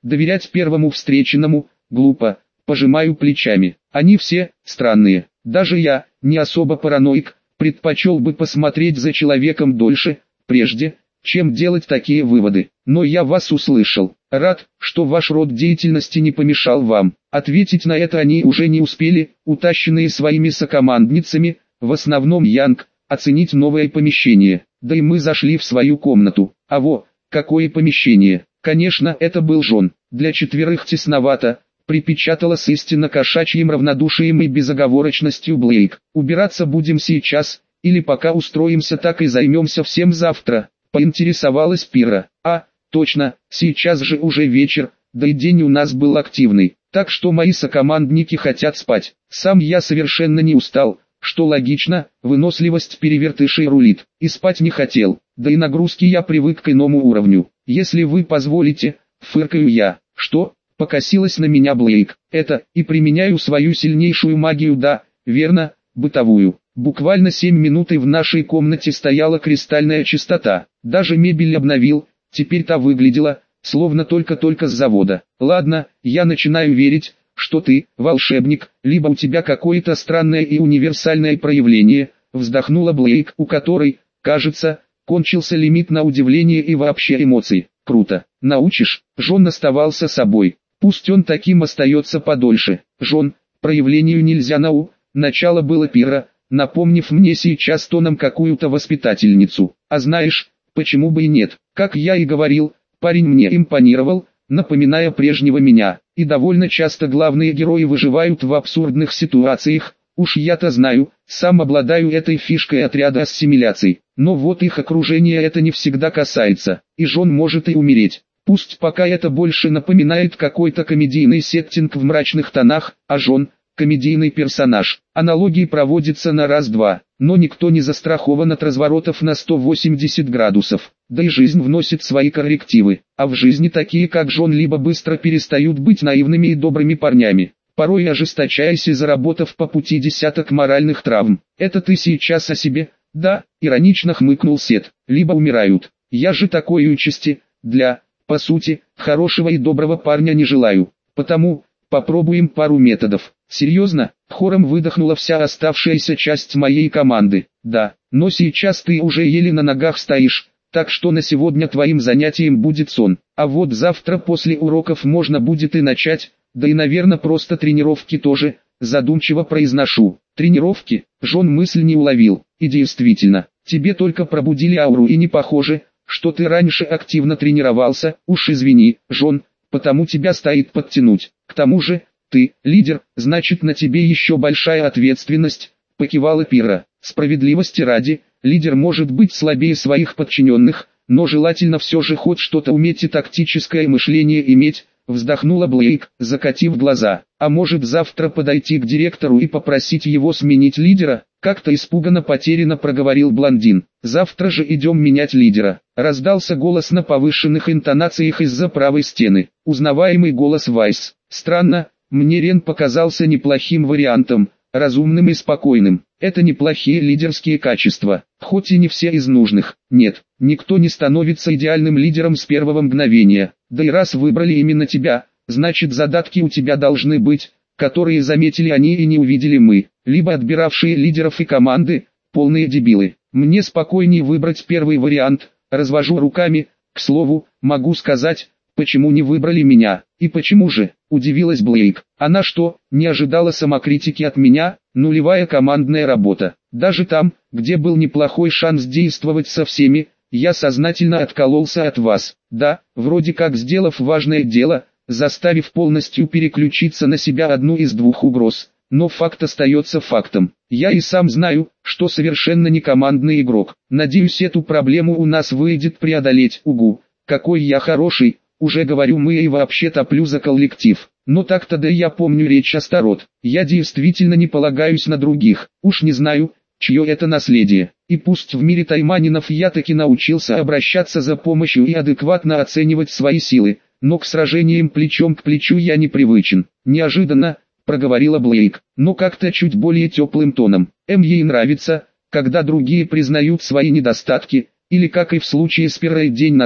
Доверять первому встреченному глупо, пожимаю плечами. Они все странные. Даже я, не особо параноик, предпочел бы посмотреть за человеком дольше, прежде чем делать такие выводы. Но я вас услышал. Рад, что ваш род деятельности не помешал вам. Ответить на это они уже не успели, утащенные своими сокомандницами, в основном Янг, оценить новое помещение. Да и мы зашли в свою комнату. А во, какое помещение. Конечно, это был Джон. Для четверых тесновато, припечатала с истинно кошачьим равнодушием и безоговорочностью Блейк. Убираться будем сейчас, или пока устроимся так и займемся всем завтра, поинтересовалась Пира. А, точно, сейчас же уже вечер, да и день у нас был активный, так что мои сокомандники хотят спать. Сам я совершенно не устал, что логично, выносливость перевертышей рулит, и спать не хотел, да и нагрузки я привык к иному уровню. Если вы позволите, фыркаю я. Что? Покосилась на меня Блейк. Это, и применяю свою сильнейшую магию, да, верно, бытовую. Буквально 7 минут и в нашей комнате стояла кристальная чистота. Даже мебель обновил, теперь та выглядела, словно только-только с завода. Ладно, я начинаю верить, что ты, волшебник, либо у тебя какое-то странное и универсальное проявление, вздохнула Блейк, у которой, кажется, кончился лимит на удивление и вообще эмоций. Круто. Научишь? Джон оставался собой. Пусть он таким остается подольше. Джон, проявлению нельзя начало было Пира, напомнив мне сейчас тоном какую-то воспитательницу. А знаешь, почему бы и нет? Как я и говорил, парень мне импонировал, напоминая прежнего меня. И довольно часто главные герои выживают в абсурдных ситуациях. Уж я-то знаю, сам обладаю этой фишкой отряда ассимиляций. Но вот их окружение это не всегда касается. И Джон может и умереть. Пусть пока это больше напоминает какой-то комедийный сеттинг в мрачных тонах, а Джон – комедийный персонаж. Аналогии проводятся на раз-два, но никто не застрахован от разворотов на 180 градусов. Да и жизнь вносит свои коррективы. А в жизни такие как Джон либо быстро перестают быть наивными и добрыми парнями, порой ожесточаясь и заработав по пути десяток моральных травм. Это ты сейчас о себе? Да, иронично хмыкнул Сет. Либо умирают. Я же такой участи, по сути, хорошего и доброго парня не желаю. Потому, попробуем пару методов. Серьезно? Хором выдохнула вся оставшаяся часть моей команды. Да, но сейчас ты уже еле на ногах стоишь, так что на сегодня твоим занятием будет сон. А вот завтра после уроков можно будет и начать, да и наверное просто тренировки тоже, задумчиво произношу. Тренировки? Джон мысль не уловил. И действительно, тебе только пробудили ауру и не похоже, что ты раньше активно тренировался. Уж извини, Джон, потому тебя стоит подтянуть. К тому же, ты, лидер, значит на тебе еще большая ответственность, покивала Пира. Справедливости ради, лидер может быть слабее своих подчиненных, но желательно все же хоть что-то уметь и тактическое мышление иметь, вздохнула Блейк, закатив глаза. А может завтра подойти к директору и попросить его сменить лидера? Как-то испуганно потерянно проговорил блондин. Завтра же идем менять лидера. Раздался голос на повышенных интонациях из-за правой стены. Узнаваемый голос Вайс. Странно, мне Рен показался неплохим вариантом, разумным и спокойным. Это неплохие лидерские качества, хоть и не все из нужных. Нет, никто не становится идеальным лидером с первого мгновения. Да и раз выбрали именно тебя, значит задатки у тебя должны быть, которые заметили они и не увидели мы. Либо отбиравшие лидеров и команды, полные дебилы. Мне спокойнее выбрать первый вариант, развожу руками. К слову, могу сказать, почему не выбрали меня. И почему же, удивилась Блейк. Она что, не ожидала самокритики от меня? Нулевая командная работа. Даже там, где был неплохой шанс действовать со всеми, я сознательно откололся от вас. Да, вроде как сделав важное дело, заставив полностью переключиться на себя одну из двух угроз. Но факт остается фактом. Я и сам знаю, что совершенно не командный игрок. Надеюсь, эту проблему у нас выйдет преодолеть. Угу, какой я хороший, уже говорю мы и вообще топлю за коллектив. Но так-то да я помню речь Астарот. Я действительно не полагаюсь на других. Уж не знаю, чье это наследие. И пусть в мире тайманинов я таки научился обращаться за помощью и адекватно оценивать свои силы, но к сражениям плечом к плечу я не привычен. Неожиданно, проговорила Блейк, но как-то чуть более теплым тоном. Ей нравится, когда другие признают свои недостатки, или как и в случае с Пирой день назад,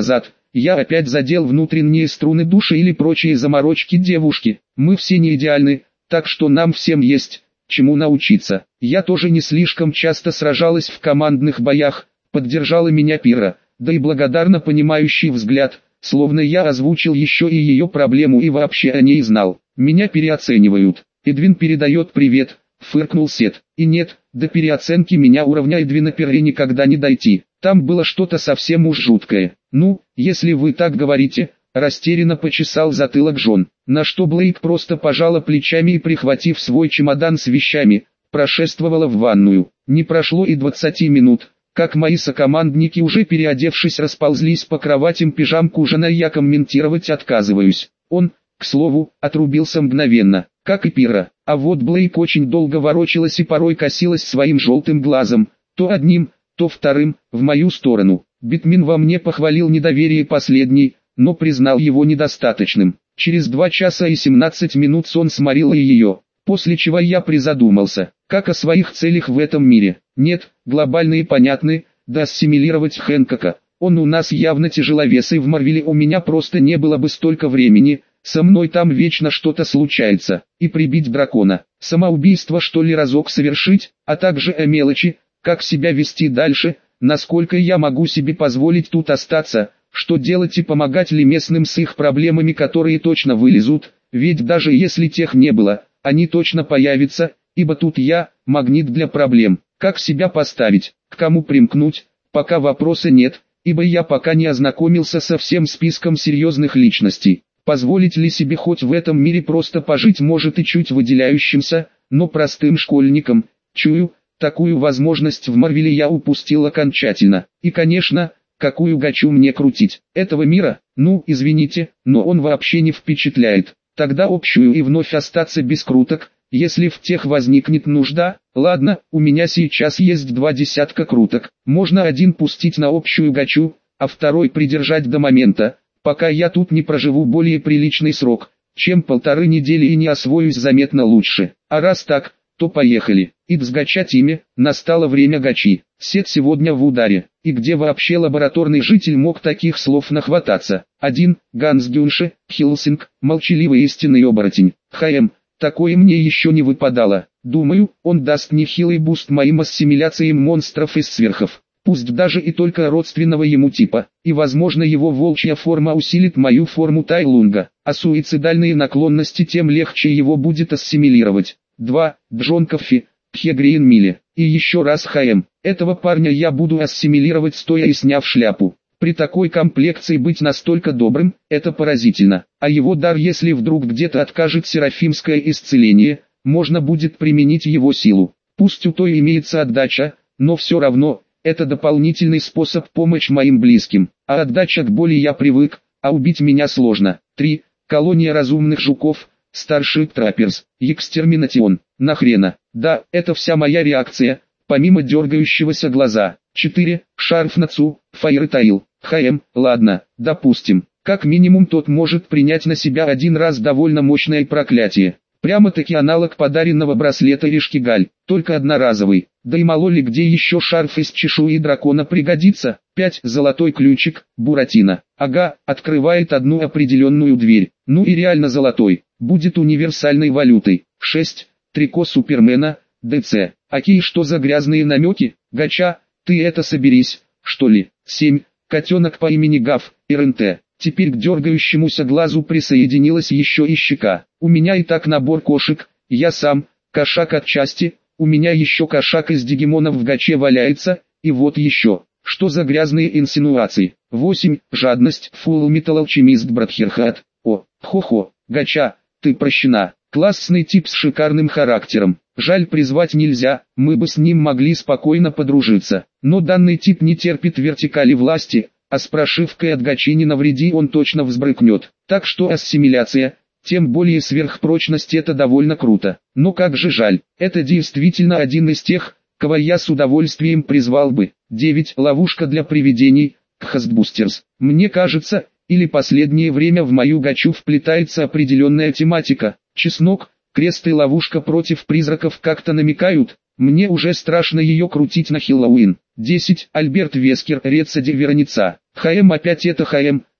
я опять задел внутренние струны души или прочие заморочки девушки. Мы все не идеальны, так что нам всем есть чему научиться. Я тоже не слишком часто сражалась в командных боях, поддержала меня Пира, да и благодарно понимающий взгляд, словно я озвучил еще и ее проблему и вообще о ней знал. Меня переоценивают. Эдвин передает привет, фыркнул Сет. И нет, до переоценки меня уровня Эдвина Перри никогда не дойти. Там было что-то совсем уж жуткое. Ну, если вы так говорите, растерянно почесал затылок Джон. На что Блейк просто пожала плечами и, прихватив свой чемодан с вещами, прошествовала в ванную. Не прошло и 20 минут, как мои сокомандники, уже переодевшись, расползлись по кроватям, пижамку Жена я комментировать отказываюсь. Он, к слову, отрубился мгновенно, как и Пира. А вот Блейк очень долго ворочалась и порой косилась своим желтым глазом, то одним, то вторым, в мою сторону. Битмин во мне похвалил недоверие последней, но признал его недостаточным. Через 2 часа и 17 минут сон сморил и ее, после чего я призадумался, как о своих целях в этом мире. Нет, глобальные понятны, да ассимилировать Хэнкока. Он у нас явно тяжеловес, и в Марвеле у меня просто не было бы столько времени, со мной там вечно что-то случается. И прибить дракона, самоубийство что ли разок совершить, а также о мелочи, как себя вести дальше, насколько я могу себе позволить тут остаться, что делать и помогать ли местным с их проблемами, которые точно вылезут, ведь даже если тех не было, они точно появятся, ибо тут я, магнит для проблем. Как себя поставить, к кому примкнуть, пока вопроса нет, ибо я пока не ознакомился со всем списком серьезных личностей. Позволить ли себе хоть в этом мире просто пожить, может и чуть выделяющимся, но простым школьником, чую, такую возможность в Марвеле я упустил окончательно. И конечно, какую гачу мне крутить? Этого мира? Ну, извините, но он вообще не впечатляет. Тогда общую и вновь остаться без круток, если в тех возникнет нужда. Ладно, у меня сейчас есть 2 десятка круток. Можно один пустить на общую гачу, а второй придержать до момента, пока я тут не проживу более приличный срок, чем 1,5 недели и не освоюсь заметно лучше. А раз так, то поехали. Итс гача Тиме, настало время гачи. Сет сегодня в ударе. И где вообще лабораторный житель мог таких слов нахвататься? 1. Ганс Гюнше, Хилсинг, молчаливый истинный оборотень. ХМ, такое мне еще не выпадало. Думаю, он даст нехилый буст моим ассимиляциям монстров из сверхов. Пусть даже и только родственного ему типа, и возможно его волчья форма усилит мою форму Тайлунга, а суицидальные наклонности тем легче его будет ассимилировать. 2. Джон Коффи, Пхегрин Миле, и еще раз ХМ, этого парня я буду ассимилировать стоя и сняв шляпу. При такой комплекции быть настолько добрым, это поразительно, а его дар, если вдруг где-то откажет серафимское исцеление, можно будет применить его силу. Пусть у той имеется отдача, но все равно, это дополнительный способ помочь моим близким, а отдача к боли я привык, а убить меня сложно. 3. Колония разумных жуков, Старший Трапперс, Экстерминатион, нахрена? Да, это вся моя реакция, помимо дергающегося глаза. 4. Шарф Нацу, Фаертаил, ХМ, ладно, допустим, как минимум тот может принять на себя один раз довольно мощное проклятие. Прямо-таки аналог подаренного браслета Ришкигаль, только одноразовый. Да и мало ли где еще шарф из чешуи дракона пригодится. 5. Золотой ключик, Буратино. Ага, открывает одну определенную дверь. Ну и реально золотой, будет универсальной валютой. 6. Трико Супермена, ДЦ. Окей, что за грязные намеки? Гача, ты это соберись, что ли? 7. Котенок по имени Гав, РНТ. Теперь к дергающемуся глазу присоединилась еще и щека. У меня и так набор кошек, я сам, кошак отчасти, у меня еще кошак из Дигимонов в гаче валяется, и вот еще. Что за грязные инсинуации? 8. Жадность, Full Metal Alchemist Братхерхат. О, хо-хо, гача, ты прощена. Классный тип с шикарным характером. Жаль, призвать нельзя, мы бы с ним могли спокойно подружиться. Но данный тип не терпит вертикали власти, а с прошивкой от гачи не навреди, он точно взбрыкнет. Так что ассимиляция, тем более сверхпрочность, это довольно круто. Но как же жаль, это действительно один из тех, кого я с удовольствием призвал бы. 9. Ловушка для привидений, Хастбустерс. Мне кажется, или последнее время в мою гачу вплетается определенная тематика. Чеснок, крест и ловушка против призраков как-то намекают. Мне уже страшно ее крутить на Хэллоуин. 10. Альберт Вескер, Рецади Верница. ХМ, опять это ХМ,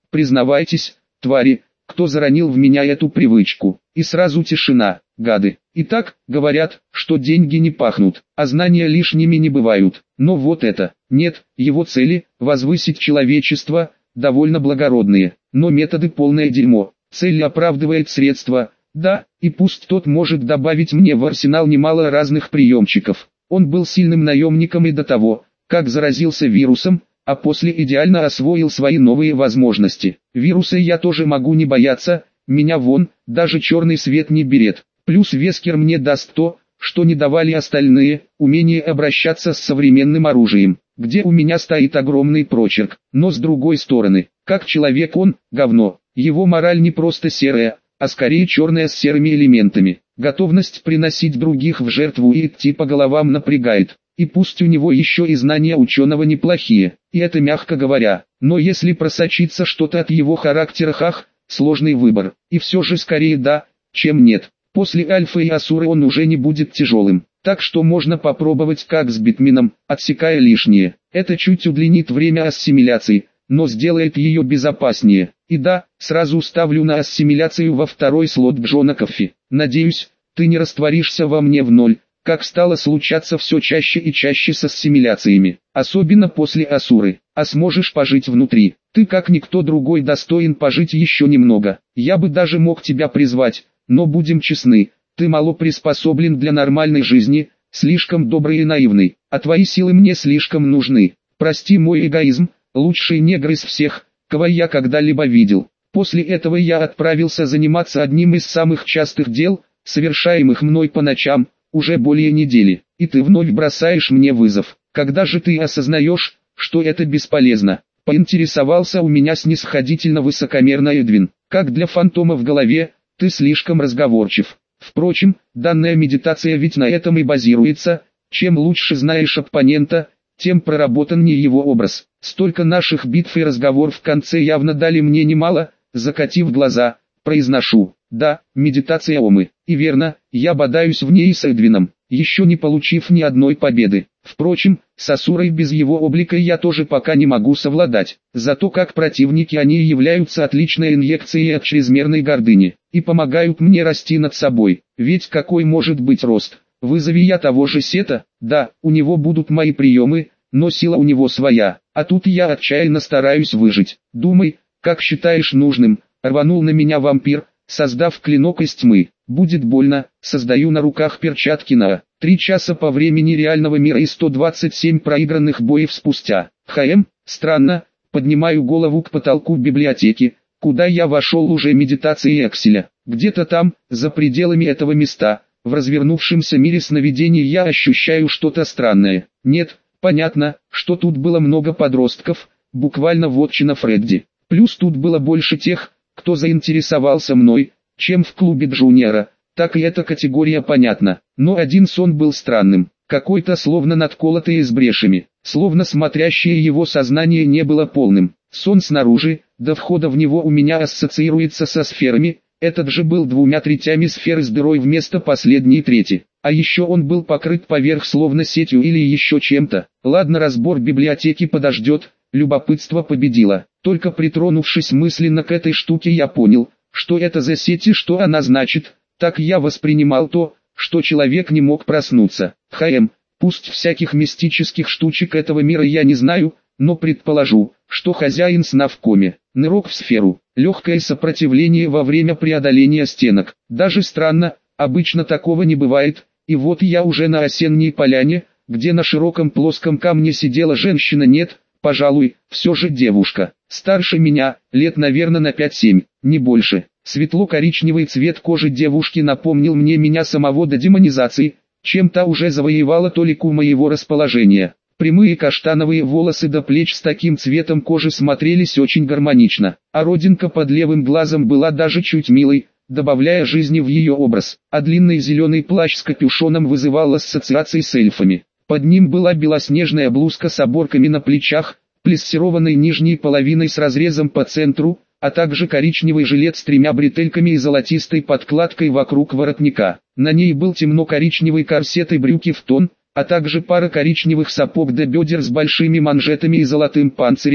признавайтесь, твари, кто заронил в меня эту привычку. И сразу тишина, гады. Итак, говорят, что деньги не пахнут, а знания лишними не бывают. Но вот это, нет, его цели, возвысить человечество, довольно благородные, но методы полное дерьмо. Цель оправдывает средства, да, и пусть тот может добавить мне в арсенал немало разных приемчиков. Он был сильным наемником и до того, как заразился вирусом, а после идеально освоил свои новые возможности. Вируса я тоже могу не бояться, меня вон, даже черный свет не берет. Плюс Вескер мне даст то, что не давали остальные, умение обращаться с современным оружием, где у меня стоит огромный прочерк. Но с другой стороны, как человек он, говно. Его мораль не просто серая, а скорее черная с серыми элементами. Готовность приносить других в жертву и идти по головам напрягает. И пусть у него еще и знания ученого неплохие, и это мягко говоря, но если просочится что-то от его характера, сложный выбор, и все же скорее да, чем нет. После Альфа и Асуры он уже не будет тяжелым, так что можно попробовать как с Битменом, отсекая лишнее. Это чуть удлинит время ассимиляции, но сделает ее безопаснее. И да, сразу ставлю на ассимиляцию во второй слот Джона Коффи. Надеюсь, ты не растворишься во мне в ноль, как стало случаться все чаще и чаще с ассимиляциями, особенно после Асуры, а сможешь пожить внутри. Ты как никто другой достоин пожить еще немного. Я бы даже мог тебя призвать, но будем честны, ты мало приспособлен для нормальной жизни, слишком добрый и наивный, а твои силы мне слишком нужны. Прости мой эгоизм, лучший негр из всех, кого я когда-либо видел. После этого я отправился заниматься одним из самых частых дел, совершаемых мной по ночам, уже более недели, и ты вновь бросаешь мне вызов. Когда же ты осознаешь, что это бесполезно? Поинтересовался у меня снисходительно высокомерно Эдвин. Как для фантома в голове, ты слишком разговорчив. Впрочем, данная медитация ведь на этом и базируется. Чем лучше знаешь оппонента, тем проработаннее его образ. Столько наших битв и разговоров в конце явно дали мне немало. Закатив глаза, произношу: да, медитация Омы. И верно, я бодаюсь в ней с Эдвином, еще не получив ни одной победы. Впрочем, с Асурой без его облика я тоже пока не могу совладать. Зато как противники они являются отличной инъекцией от чрезмерной гордыни, и помогают мне расти над собой. Ведь какой может быть рост? Вызови я того же Сета, да, у него будут мои приемы, но сила у него своя, а тут я отчаянно стараюсь выжить. Думай, как считаешь нужным. Рванул на меня вампир, создав клинок из тьмы. Будет больно, создаю на руках перчатки на 3 часа по времени реального мира и 127 проигранных боев спустя. Странно, поднимаю голову к потолку библиотеки, куда я вошел уже медитацией Экселя. Где-то там, за пределами этого места, в развернувшемся мире сновидений я ощущаю что-то странное. Нет, понятно, что тут было много подростков, буквально вотчина Фредди. Плюс тут было больше тех, кто заинтересовался мной, чем в клубе Джуниора, так и эта категория понятна. Но один сон был странным, какой-то словно надколотый и с брешами, словно смотрящее его сознание не было полным. Сон снаружи, до входа в него у меня ассоциируется со сферами, этот же был 2/3 сферы с дырой вместо последней трети. А еще он был покрыт поверх словно сетью или еще чем-то. Ладно, разбор библиотеки подождет. Любопытство победило. Только притронувшись мысленно к этой штуке, я понял, что это за сеть и что она значит. Так я воспринимал то, что человек не мог проснуться. Пусть всяких мистических штучек этого мира я не знаю, но предположу, что хозяин сна в коме. Нырок в сферу, легкое сопротивление во время преодоления стенок. Даже странно, обычно такого не бывает. И вот я уже на осенней поляне, где на широком плоском камне сидела женщина, нет, пожалуй, все же девушка, старше меня, лет наверное на 5-7, не больше. Светло-коричневый цвет кожи девушки напомнил мне меня самого до демонизации, чем-то уже завоевала толику моего расположения. Прямые каштановые волосы до плеч с таким цветом кожи смотрелись очень гармонично, а родинка под левым глазом была даже чуть милой, добавляя жизни в ее образ, а длинный зеленый плащ с капюшоном вызывал ассоциации с эльфами. Под ним была белоснежная блузка с оборками на плечах, плессированной нижней половиной с разрезом по центру, а также коричневый жилет с 3 бретельками и золотистой подкладкой вокруг воротника. На ней был темно-коричневый корсет и брюки в тон, а также пара коричневых сапог до бедер с большими манжетами и золотым панцирем.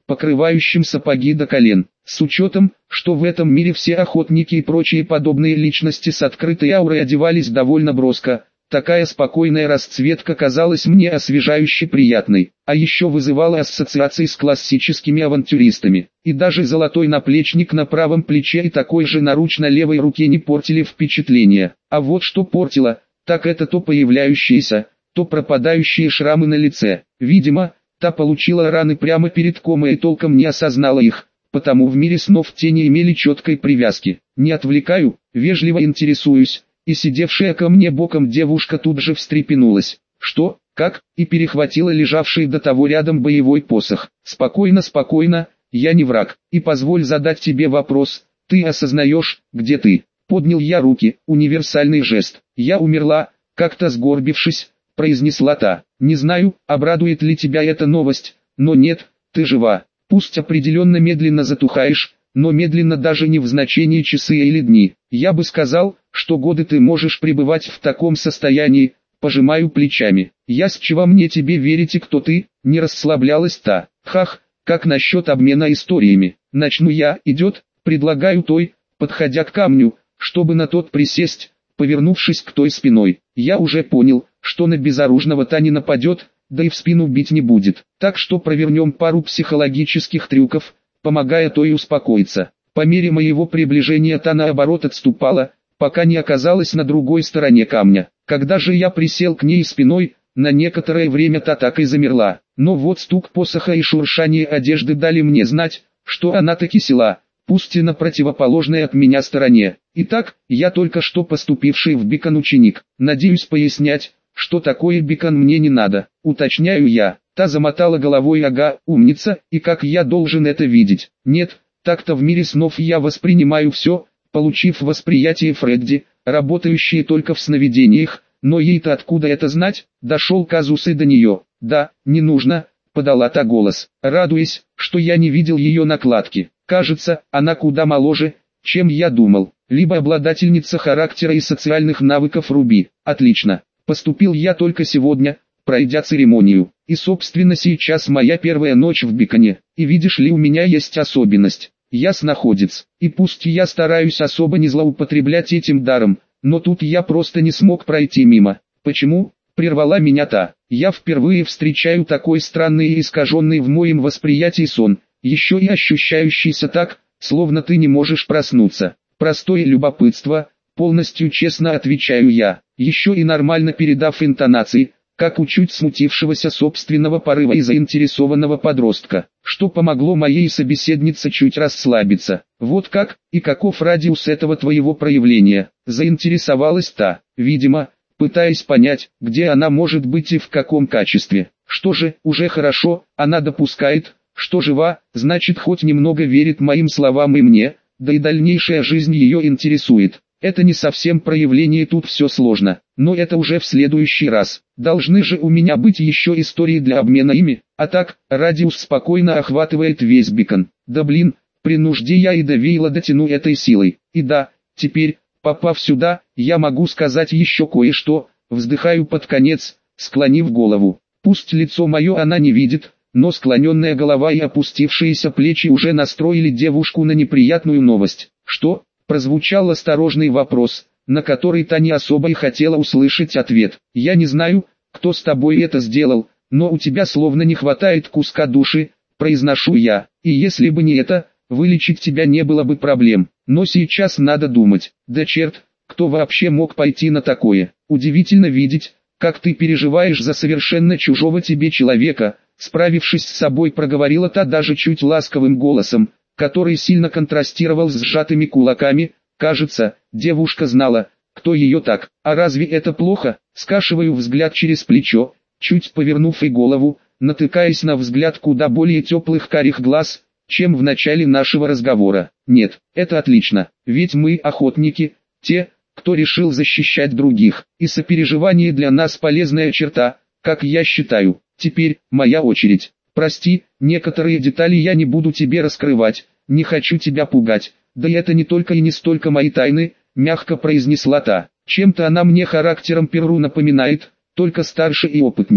покрывающим сапоги до колен. С учетом, что в этом мире все охотники и прочие подобные личности с открытой аурой одевались довольно броско, такая спокойная расцветка казалась мне освежающе приятной, а еще вызывала ассоциации с классическими авантюристами. И даже золотой наплечник на правом плече и такой же наруч на левой руке не портили впечатление. А вот что портило, так это то появляющиеся, то пропадающие шрамы на лице. Видимо, та получила раны прямо перед комой и толком не осознала их, потому в мире снов те не имели четкой привязки. Не отвлекаю, вежливо интересуюсь, и сидевшая ко мне боком девушка тут же встрепенулась. Что, как, и перехватила лежавший до того рядом боевой посох. Спокойно, спокойно, я не враг, и позволь задать тебе вопрос, ты осознаешь, где ты? Поднял я руки, универсальный жест. Я умерла, как-то сгорбившись, произнесла та. Не знаю, обрадует ли тебя эта новость, но нет, ты жива. Пусть определенно медленно затухаешь, но медленно даже не в значении часы или дни. Я бы сказал, что годы ты можешь пребывать в таком состоянии. Пожимаю плечами. Я с чего мне тебе верить и кто ты? Не расслаблялась та. Хах, как насчет обмена историями? Начну я, идет, предлагаю той, подходя к камню, чтобы на тот присесть, повернувшись к той спиной. Я уже понял, что на безоружного та не нападет, да и в спину бить не будет. Так что провернем пару психологических трюков, помогая той успокоиться. По мере моего приближения та наоборот отступала, пока не оказалась на другой стороне камня. Когда же я присел к ней спиной, на некоторое время та так и замерла. Но вот стук посоха и шуршание одежды дали мне знать, что она таки села, пусть и на противоположной от меня стороне. Итак, я только что поступивший в Бикон ученик. Надеюсь пояснять, что такое Бикон мне не надо. Уточняю я. Та замотала головой, ага, умница, и как я должен это видеть? Нет, так-то в мире снов я воспринимаю все, получив восприятие Фредди, работающее только в сновидениях, но ей-то откуда это знать? Дошел казус и до нее. Да, не нужно, подала та голос, радуясь, что я не видел ее накладки. Кажется, она куда моложе, чем я думал. Либо обладательница характера и социальных навыков Руби. Отлично. Поступил я только сегодня, пройдя церемонию. И собственно сейчас моя первая ночь в Биконе. И видишь ли, у меня есть особенность. Я сноходец. И пусть я стараюсь особо не злоупотреблять этим даром, но тут я просто не смог пройти мимо. Почему? Прервала меня та. Я впервые встречаю такой странный и искаженный в моем восприятии сон, еще и ощущающийся так, словно ты не можешь проснуться. Простое любопытство, полностью честно отвечаю я, еще и нормально передав интонации, как у чуть смутившегося собственного порыва и заинтересованного подростка, что помогло моей собеседнице чуть расслабиться. Вот как, и каков радиус этого твоего проявления, заинтересовалась та, видимо, пытаясь понять, где она может быть и в каком качестве. Что же, уже хорошо, она допускает, что жива, значит хоть немного верит моим словам и мне, да и дальнейшая жизнь ее интересует. Это не совсем проявление, тут все сложно, но это уже в следующий раз. Должны же у меня быть еще истории для обмена ими, а так, радиус спокойно охватывает весь Бикон. Да блин, при нужде я и до Вейла дотяну этой силой. И да, теперь, попав сюда, я могу сказать еще кое-что, вздыхаю под конец, склонив голову. Пусть лицо мое она не видит, но склоненная голова и опустившиеся плечи уже настроили девушку на неприятную новость. Что? Прозвучал осторожный вопрос, на который та не особо и хотела услышать ответ. «Я не знаю, кто с тобой это сделал, но у тебя словно не хватает куска души», произношу я. «И если бы не это, вылечить тебя не было бы проблем. Но сейчас надо думать. Да черт, кто вообще мог пойти на такое? Удивительно видеть, как ты переживаешь за совершенно чужого тебе человека», справившись с собой, проговорила та даже чуть ласковым голосом, который сильно контрастировал с сжатыми кулаками. Кажется, девушка знала, кто ее так. А разве это плохо? Скашиваю взгляд через плечо, чуть повернув и голову, натыкаясь на взгляд куда более теплых карих глаз, чем в начале нашего разговора. Нет, это отлично, ведь мы охотники, те, кто решил защищать других, и сопереживание для нас полезная черта, как я считаю. Теперь, моя очередь. Прости, некоторые детали я не буду тебе раскрывать, не хочу тебя пугать, да и это не только и не столько мои тайны, мягко произнесла та. Чем-то она мне характером Перру напоминает, только старше и опытней.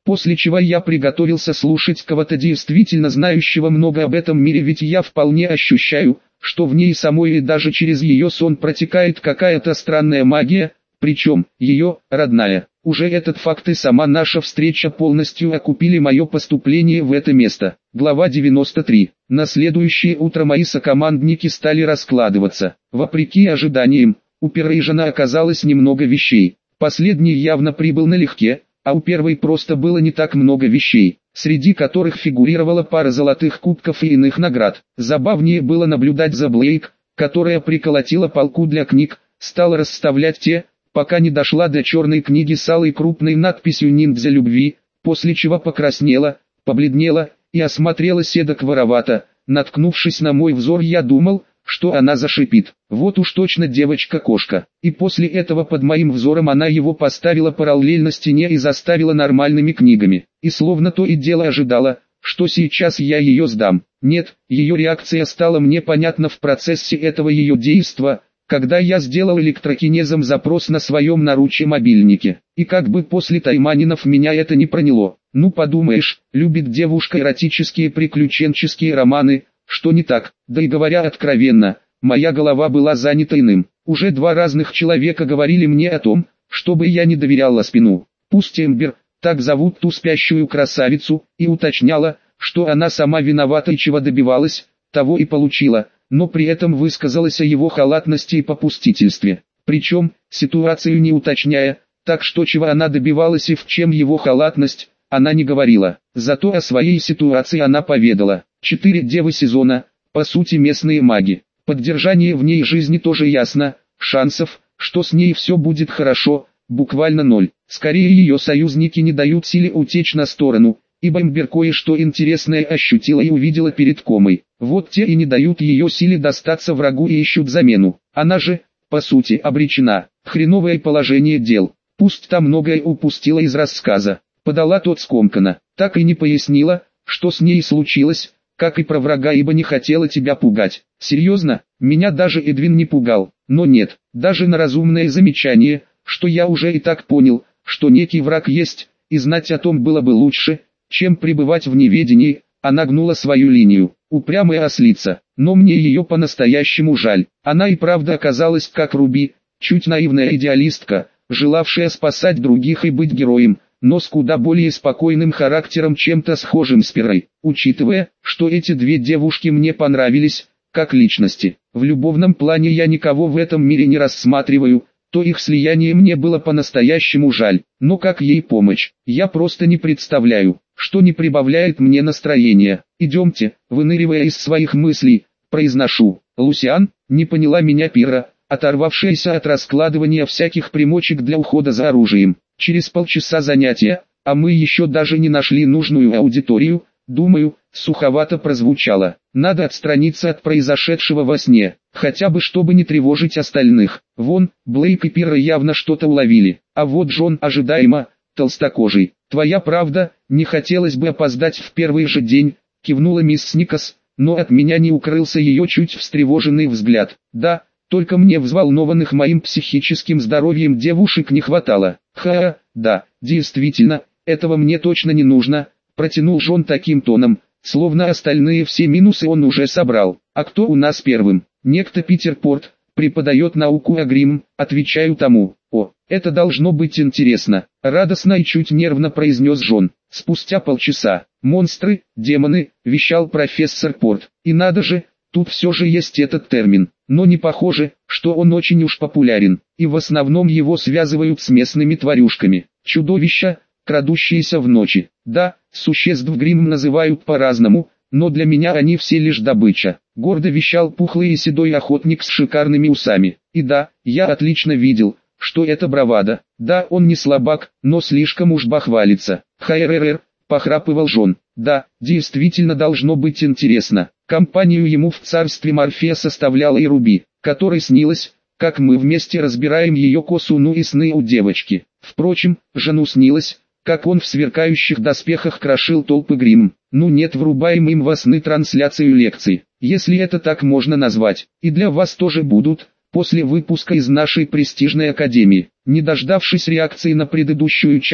После чего я приготовился слушать кого-то действительно знающего много об этом мире, ведь я вполне ощущаю, что в ней самой и даже через ее сон протекает какая-то странная магия, причем, ее, родная. Уже этот факт и сама наша встреча полностью окупили мое поступление в это место. Глава 93. На следующее утро мои сокомандники стали раскладываться. Вопреки ожиданиям, у Перейжена оказалось немного вещей. Последний явно прибыл налегке, а у первой просто было не так много вещей, среди которых фигурировала пара золотых кубков и иных наград. Забавнее было наблюдать за Блейк, которая приколотила полку для книг, стала расставлять те, пока не дошла до черной книги с алой крупной надписью «Ниндзя любви», после чего покраснела, побледнела и осмотрелась эдак воровато. Наткнувшись на мой взор, я думал, что она зашипит. Вот уж точно девочка-кошка. И после этого под моим взором она его поставила параллельно стене и заставила нормальными книгами. И словно то и дело ожидала, что сейчас я ее сдам. Нет, ее реакция стала мне понятна в процессе этого ее действа, когда я сделал электрокинезом запрос на своем наруче мобильнике. И как бы после тайманинов меня это не проняло. Ну подумаешь, любит девушка эротические приключенческие романы, что не так? Да и говоря откровенно, моя голова была занята иным. Уже два разных человека говорили мне о том, чтобы я не доверяла спину. Пусть Эмбер, так зовут ту спящую красавицу, и уточняла, что она сама виновата и чего добивалась, того и получила, но при этом высказалась о его халатности и попустительстве. Причем, ситуацию не уточняя, так что чего она добивалась и в чем его халатность, она не говорила. Зато о своей ситуации она поведала. 4 девы сезона, по сути местные маги. Поддержание в ней жизни тоже ясно, шансов, что с ней все будет хорошо, буквально ноль. Скорее ее союзники не дают силе утечь на сторону, ибо Эмбер кое-что интересное ощутила и увидела перед комой. Вот те и не дают ее силе достаться врагу и ищут замену. Она же, по сути, обречена. Хреновое положение дел. Пусть та многое упустила из рассказа. Подала тот скомканно. Так и не пояснила, что с ней случилось, как и про врага, ибо не хотела тебя пугать. Серьезно, меня даже Эдвин не пугал. Но нет, даже на разумное замечание, что я уже и так понял, что некий враг есть, и знать о том было бы лучше, чем пребывать в неведении, она гнула свою линию. Упрямая ослица, но мне ее по-настоящему жаль. Она и правда оказалась как Руби, чуть наивная идеалистка, желавшая спасать других и быть героем, но с куда более спокойным характером, чем-то схожим с Перой. Учитывая, что эти две девушки мне понравились, как личности, в любовном плане я никого в этом мире не рассматриваю, то их слияние мне было по-настоящему жаль. Но как ей помочь, я просто не представляю, что не прибавляет мне настроения. Идемте, выныривая из своих мыслей, произношу. Лусиан, не поняла меня Пира, оторвавшаяся от раскладывания всяких примочек для ухода за оружием. Через полчаса занятия, а мы еще даже не нашли нужную аудиторию, думаю, суховато прозвучало. Надо отстраниться от произошедшего во сне, хотя бы чтобы не тревожить остальных. Вон, Блейк и Пира явно что-то уловили, а вот Джон ожидаемо, толстокожий. Твоя правда, не хотелось бы опоздать в первый же день, кивнула мисс Сникас, но от меня не укрылся ее чуть встревоженный взгляд. Да, только мне взволнованных моим психическим здоровьем девушек не хватало. Да, действительно, этого мне точно не нужно, протянул Джон таким тоном, словно остальные все минусы он уже собрал. А кто у нас первым? Некто Питер Порт, преподает науку о грим, отвечаю тому. О, это должно быть интересно, радостно и чуть нервно произнес Джон. Спустя полчаса, монстры, демоны, вещал профессор Порт. И надо же, тут все же есть этот термин, но не похоже, что он очень уж популярен, и в основном его связывают с местными тварюшками. Чудовища, крадущиеся в ночи. Да, существ грим называют по-разному, но для меня они все лишь добыча. Гордо вещал пухлый и седой охотник с шикарными усами. И да, я отлично видел, что это бравада. Да, он не слабак, но слишком уж бахвалится. ХРР, похрапывал Джон. Да, действительно должно быть интересно. Компанию ему в царстве Морфея составляла и Руби, которой снилось, как мы вместе разбираем ее косу, ну и сны у девочки. Впрочем, Жану снилось, как он в сверкающих доспехах крошил толпы грим. Ну нет, врубаем им во сны трансляцию лекций, если это так можно назвать. И для вас тоже будут, после выпуска из нашей престижной академии. Не дождавшись реакции на предыдущую часть,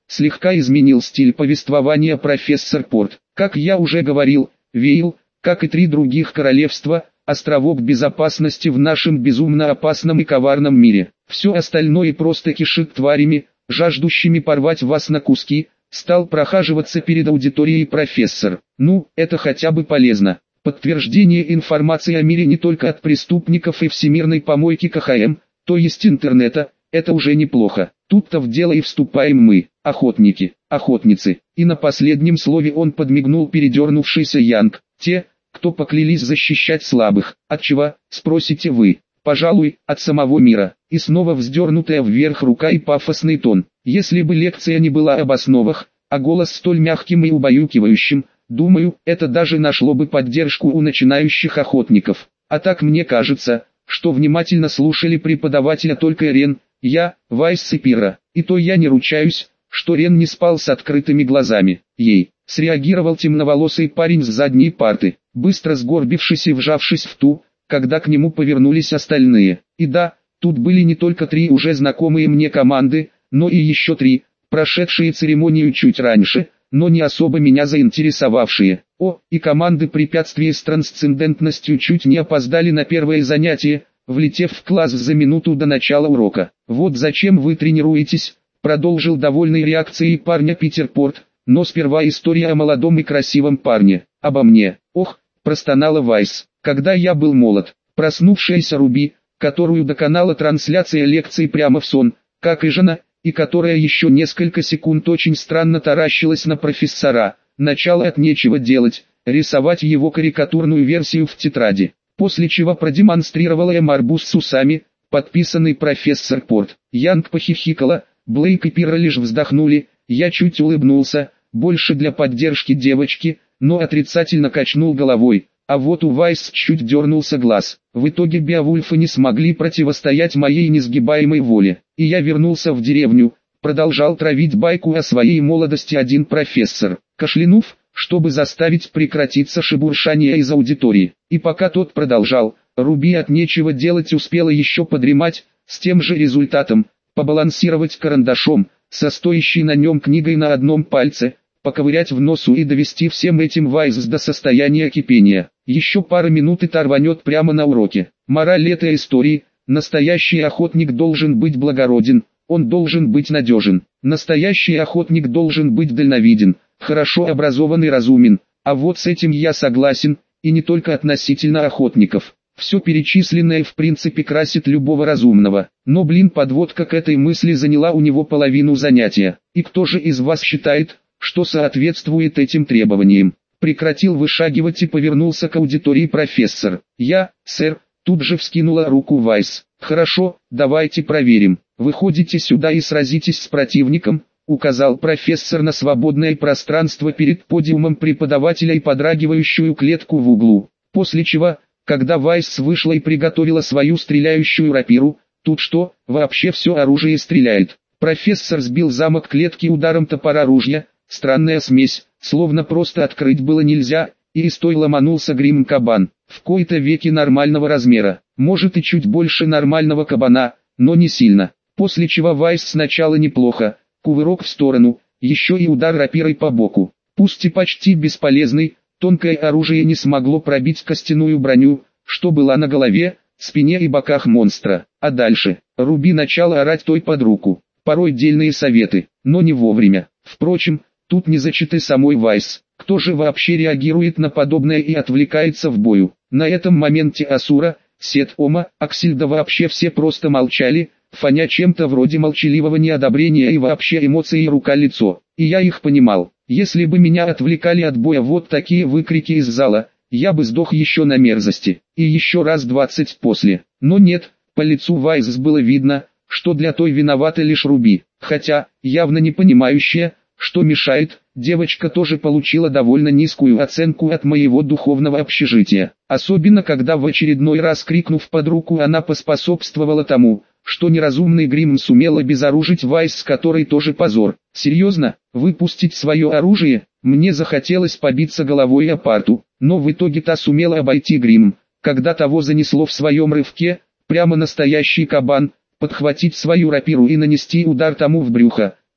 слегка изменил стиль повествования профессор Порт. Как я уже говорил, Вейл, как и 3 других королевства, островок безопасности в нашем безумно опасном и коварном мире. Все остальное просто кишит тварями, жаждущими порвать вас на куски, стал прохаживаться перед аудиторией профессор. Ну, это хотя бы полезно. Подтверждение информации о мире не только от преступников и всемирной помойки КХМ, то есть интернета, это уже неплохо. Тут-то в дело и вступаем мы, охотники, охотницы. И на последнем слове он подмигнул передернувшийся Янг. Те, кто поклялись защищать слабых. От чего, спросите вы? Пожалуй, от самого мира. И снова вздернутая вверх рука и пафосный тон. Если бы лекция не была об основах, а голос столь мягким и убаюкивающим, думаю, это даже нашло бы поддержку у начинающих охотников. А так мне кажется, что внимательно слушали преподавателя только Рен, я, Вайс и Пира. И то я не ручаюсь, что Рен не спал с открытыми глазами. Ей, среагировал темноволосый парень с задней парты, быстро сгорбившись и вжавшись в ту, когда к нему повернулись остальные. И да, тут были не только 3 уже знакомые мне команды, но и еще 3, прошедшие церемонию чуть раньше, но не особо меня заинтересовавшие. О, и команды препятствия с трансцендентностью чуть не опоздали на первое занятие, влетев в класс за минуту до начала урока. Вот зачем вы тренируетесь, продолжил довольной реакцией парня Питер Порт, но сперва история о молодом и красивом парне, обо мне. Ох, простонала Вайс, когда я был молод. Проснувшаяся Руби, которую доконала трансляция лекций прямо в сон, как и жена, и которая еще несколько секунд очень странно таращилась на профессора, начала от нечего делать, рисовать его карикатурную версию в тетради, после чего продемонстрировала им арбуз с усами, подписанный профессор Порт. Янг похихикала, Блейк и Пира лишь вздохнули, я чуть улыбнулся, больше для поддержки девочки, но отрицательно качнул головой. А вот у Вайс чуть дернулся глаз. В итоге Беовульфы не смогли противостоять моей несгибаемой воле. И я вернулся в деревню, продолжал травить байку о своей молодости один профессор, кашлянув, чтобы заставить прекратиться шебуршание из аудитории. И пока тот продолжал, Руби от нечего делать успела еще подремать, с тем же результатом, побалансировать карандашом, со стоящей на нем книгой на одном пальце, поковырять в носу и довести всем этим Вайс до состояния кипения. Еще пара минут и та рванет прямо на уроке. Мораль этой истории: настоящий охотник должен быть благороден, он должен быть надежен. Настоящий охотник должен быть дальновиден, хорошо образован и разумен. А вот с этим я согласен, и не только относительно охотников. Все перечисленное в принципе красит любого разумного. Но подводка к этой мысли заняла у него половину занятия. И кто же из вас считает, что соответствует этим требованиям? Прекратил вышагивать и повернулся к аудитории профессор. Я, сэр, тут же вскинула руку Вайс. Хорошо, давайте проверим. Выходите сюда и сразитесь с противником, указал профессор на свободное пространство перед подиумом преподавателя и подрагивающую клетку в углу. После чего, когда Вайс вышла и приготовила свою стреляющую рапиру, тут что, вообще все оружие стреляет. Профессор сбил замок клетки ударом топора ружья. Странная смесь, словно просто открыть было нельзя, и из той ломанулся Грим-кабан, в кои-то веки нормального размера, может и чуть больше нормального кабана, но не сильно. После чего Вайс сначала неплохо, кувырок в сторону, еще и удар рапирой по боку. Пусть и почти бесполезный, тонкое оружие не смогло пробить костяную броню, что была на голове, спине и боках монстра. А дальше, Руби начала орать той под руку, порой дельные советы, но не вовремя. Впрочем, тут не зачиты самой Вайс. Кто же вообще реагирует на подобное и отвлекается в бою? На этом моменте Асура, Сет, Ома, Аксель да вообще все просто молчали, фоня чем-то вроде молчаливого неодобрения и вообще эмоции рука-лицо. И я их понимал. Если бы меня отвлекали от боя вот такие выкрики из зала, я бы сдох еще на мерзости. И еще раз 20 после. Но нет, по лицу Вайс было видно, что для той виновата лишь Руби. Хотя, явно не понимающая, что мешает, девочка тоже получила довольно низкую оценку от моего духовного общежития. Особенно когда в очередной раз крикнув под руку, она поспособствовала тому, что неразумный Грим сумел обезоружить Вайс, с которой тоже позор. Серьезно, выпустить свое оружие? Мне захотелось побиться головой о парту, но в итоге та сумела обойти Грим, когда того занесло в своем рывке, прямо настоящий кабан, подхватить свою рапиру и нанести удар тому в брюхо,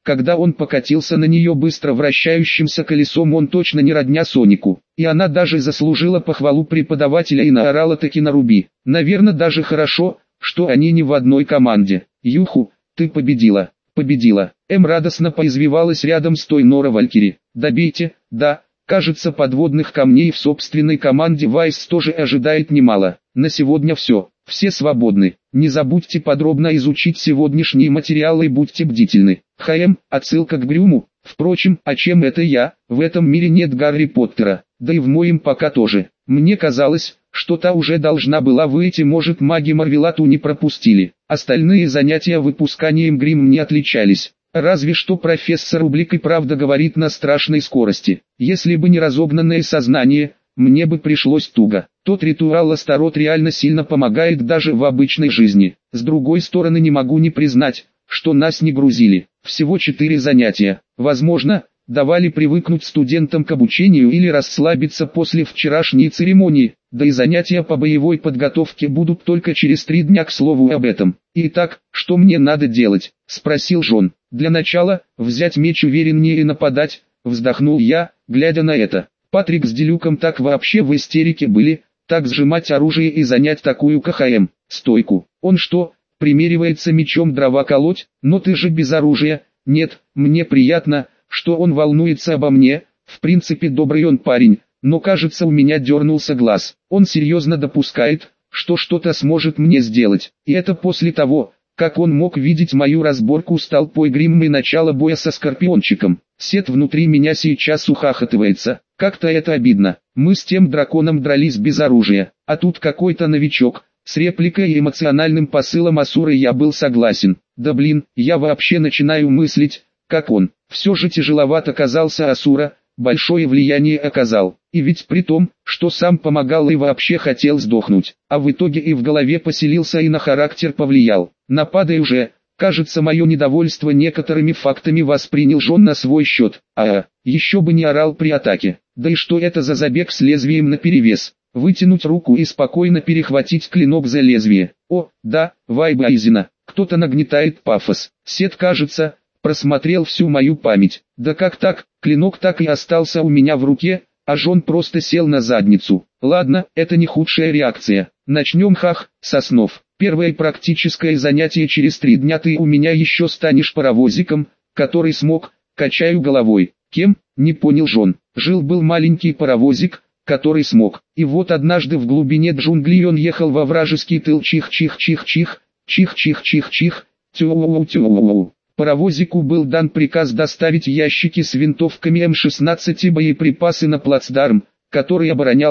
Когда он покатился на нее быстро вращающимся колесом, он точно не родня Сонику. И она даже заслужила похвалу преподавателя и наорала таки на Руби. Наверное, даже хорошо, что они не в одной команде. Юху, ты победила, победила. Радостно поизвивалась рядом с той Нора Валькири. Добейте, да. Кажется, подводных камней в собственной команде Вайс тоже ожидает немало. На сегодня все. Все свободны. Не забудьте подробно изучить сегодняшние материалы и будьте бдительны. Отсылка к Грюму. Впрочем, а чем это я? В этом мире нет Гарри Поттера. Да и в моем пока тоже. Мне казалось, что та уже должна была выйти, может, маги Марвелату не пропустили. Остальные занятия выпусканием грим не отличались. Разве что профессор Ублик и правда говорит на страшной скорости. Если бы не разогнанное сознание, мне бы пришлось туго. Тот ритуал Астарот реально сильно помогает даже в обычной жизни. С другой стороны, не могу не признать, что нас не грузили. Всего 4 занятия. Возможно, давали привыкнуть студентам к обучению или расслабиться после вчерашней церемонии. Да и занятия по боевой подготовке будут только через 3 дня, к слову об этом. «Итак, что мне надо делать?» – спросил Джон. «Для начала, взять меч увереннее и нападать», – вздохнул я, глядя на это. Патрик с Делюком так вообще в истерике были, так сжимать оружие и занять такую стойку. Он что, примеривается мечом дрова колоть? Но ты же без оружия. Нет, мне приятно, что он волнуется обо мне, в принципе добрый он парень, но кажется, у меня дернулся глаз. Он серьезно допускает, что что-то сможет мне сделать. И это после того, как он мог видеть мою разборку с толпой гримм и начало боя со Скорпиончиком. Сет внутри меня сейчас ухахатывается. Как-то это обидно. Мы с тем драконом дрались без оружия, а тут какой-то новичок. С репликой и эмоциональным посылом Асуры я был согласен. Да блин, я вообще начинаю мыслить, как он. Все же тяжеловат оказался Асура, большое влияние оказал. И ведь при том, что сам помогал и вообще хотел сдохнуть. А в итоге и в голове поселился и на характер повлиял. Нападай уже. Кажется, мое недовольство некоторыми фактами воспринял Джон на свой счет. Еще бы не орал при атаке. Да и что это за забег с лезвием наперевес? Вытянуть руку и спокойно перехватить клинок за лезвие. О, да, вайб Айзена. Кто-то нагнетает пафос. Сет, кажется, просмотрел всю мою память. Да как так? Клинок так и остался у меня в руке, а Джон просто сел на задницу. Ладно, это не худшая реакция. Начнем Соснов. Первое практическое занятие через 3 дня. Ты у меня еще станешь паровозиком, который смог, качаю головой. Кем? Не понял Джон. Жил-был маленький паровозик, который смог. И вот однажды в глубине джунглей он ехал во вражеский тыл. Чих-чих-чих-чих, чих-чих-чих-чих, тю-у-у-тю-у-у. Паровозику был дан приказ доставить ящики с винтовками М-16 и боеприпасы на плацдарм, который оборонял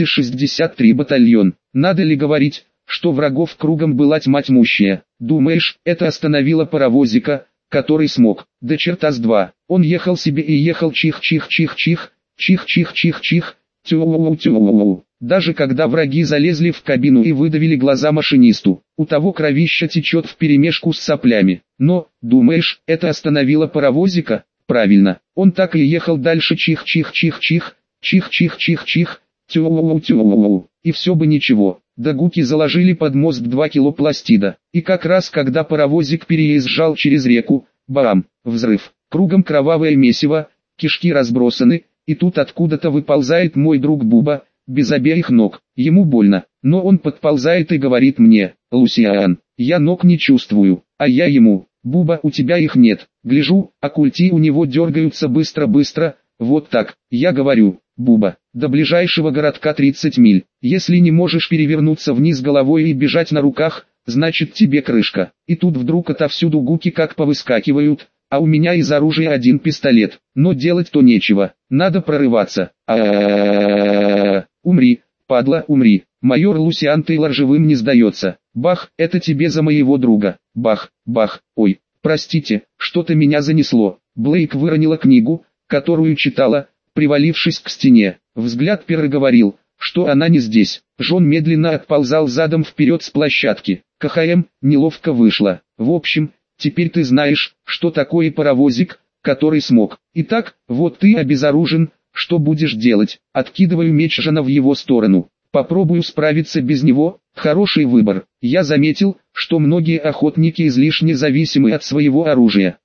263 батальон. Надо ли говорить, что врагов кругом была тьма тьмущая? Думаешь, это остановило паровозика, который смог? Да черта с два. Он ехал себе и ехал чих-чих-чих-чих, чих-чих-чих-чих, тю-у-у-тю-у-у. Даже когда враги залезли в кабину и выдавили глаза машинисту, у того кровища течет вперемешку с соплями. Но, думаешь, это остановило паровозика? Правильно, он так и ехал дальше чих-чих-чих-чих, чих-чих-чих-чих, тю-у-у-тю-у-у. И все бы ничего, да гуки заложили под мост 2 кило пластида. И как раз когда паровозик переезжал через реку, бам, взрыв, кругом кровавое месиво, кишки разбросаны, и тут откуда-то выползает мой друг Буба, без обеих ног. Ему больно, но он подползает и говорит мне: «Лусиан, я ног не чувствую», а я ему: «Буба, у тебя их нет». Гляжу, а культи у него дергаются быстро-быстро, вот так. Я говорю: «Буба, до ближайшего городка 30 миль. Если не можешь перевернуться вниз головой и бежать на руках, значит тебе крышка». И тут вдруг отовсюду гуки как повыскакивают, а у меня из оружия один пистолет. Но делать-то нечего, надо прорываться. Умри, падла, умри. Майор Лусиан Тейлор живым не сдается. Бах, это тебе за моего друга. Бах, бах, ой, простите, что-то меня занесло. Блейк выронила книгу, которую читала, привалившись к стене. Взгляд Перы говорил, что она не здесь. Джон медленно отползал задом вперед с площадки. Неловко вышло. В общем, теперь ты знаешь, что такое паровозик, который смог. Итак, вот ты обезоружен, что будешь делать? Откидываю меч Жана в его сторону. Попробую справиться без него. Хороший выбор. Я заметил, что многие охотники излишне зависимы от своего оружия.